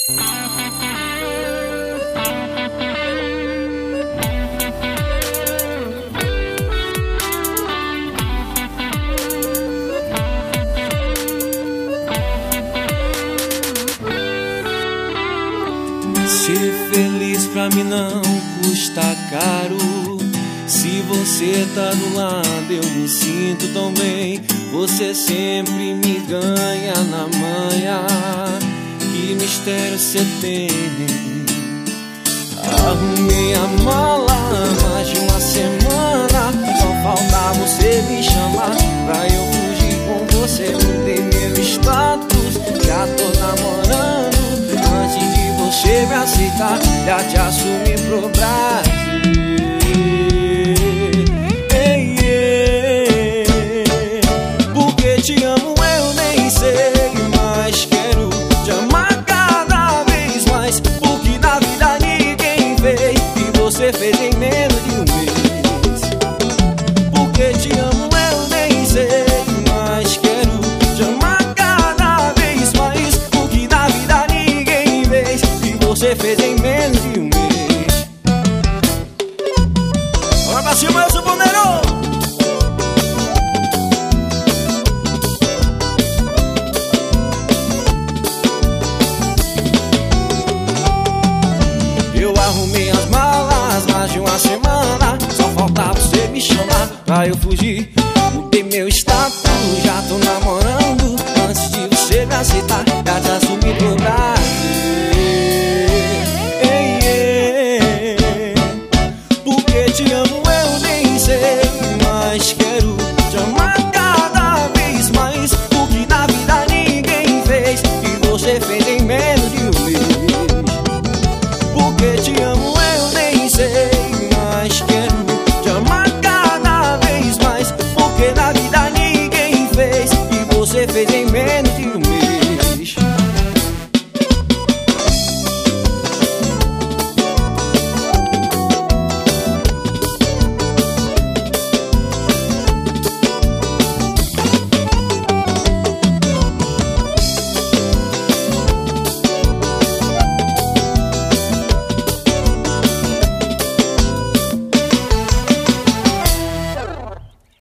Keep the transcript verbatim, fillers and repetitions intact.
Ser feliz pra mim não custa caro. Se você tá do lado eu me sinto tão bem. Você sempre me ganha na manha. Que mistério cê tem? Arrumei a mala há mais de uma semana. Só falta você me chamar pra eu fugir com você. Mudei meu status, já tô namorando. Antes de você me aceitar, já te assumi pro Brasil. Ei, ei, porque te amo eu nem sei, mas quero te amar cada vez mais. Porque na vida ninguém fez e você fez em menos de um mês. Porque te amo eu nem sei, mas quero te amar cada vez mais. Porque na vida ninguém fez e você fez em menos de um mês. Bora pra cima, eu sou Boneiro! Eu arrumei as malas mais de uma semana. Só faltava você me chamar pra eu fugir. Mudei meu status, já tô namorando. Antes de você me aceitar, já te assumi pro Brasil.